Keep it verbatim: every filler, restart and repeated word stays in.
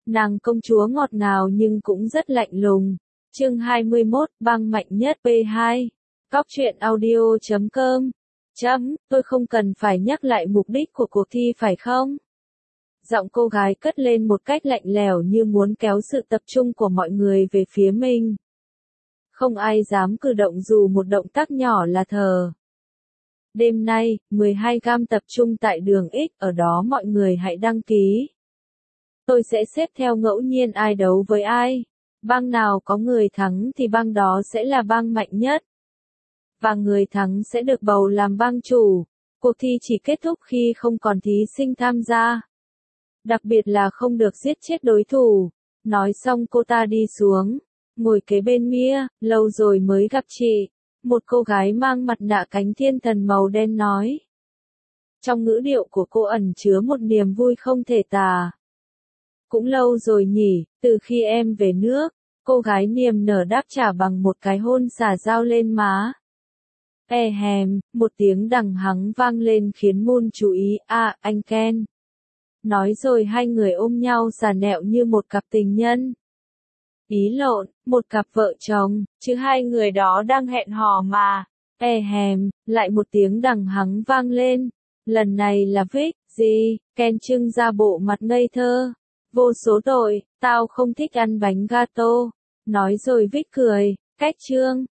Nàng công chúa ngọt ngào nhưng cũng rất lạnh lùng. Chương hai mươi mốt, băng mạnh nhất P hai. Cóc truyện audio chấm com. Chấm, tôi không cần phải nhắc lại mục đích của cuộc thi phải không? Giọng cô gái cất lên một cách lạnh lẽo như muốn kéo sự tập trung của mọi người về phía mình. Không ai dám cử động dù một động tác nhỏ là thờ. Đêm nay, mười hai gam tập trung tại đường X, ở đó mọi người hãy đăng ký. Tôi sẽ xếp theo ngẫu nhiên ai đấu với ai. Bang nào có người thắng thì bang đó sẽ là bang mạnh nhất. Và người thắng sẽ được bầu làm bang chủ. Cuộc thi chỉ kết thúc khi không còn thí sinh tham gia. Đặc biệt là không được giết chết đối thủ. Nói xong cô ta đi xuống, ngồi kế bên Mia, lâu rồi mới gặp chị. Một cô gái mang mặt nạ cánh thiên thần màu đen nói. Trong ngữ điệu của cô ẩn chứa một niềm vui không thể tả. Cũng lâu rồi nhỉ, từ khi em về nước, cô gái niềm nở đáp trả bằng một cái hôn xả dao lên má. E hèm, một tiếng đằng hắng vang lên khiến Moon chú ý, à, anh Ken. Nói rồi hai người ôm nhau xà nẹo như một cặp tình nhân. Ý lộn, một cặp vợ chồng, chứ hai người đó đang hẹn hò mà. E hèm, lại một tiếng đằng hắng vang lên. Lần này là Vic, gì, Ken trưng ra bộ mặt ngây thơ. Vô số tội, tao không thích ăn bánh gato. Nói rồi Vic cười, cách trương.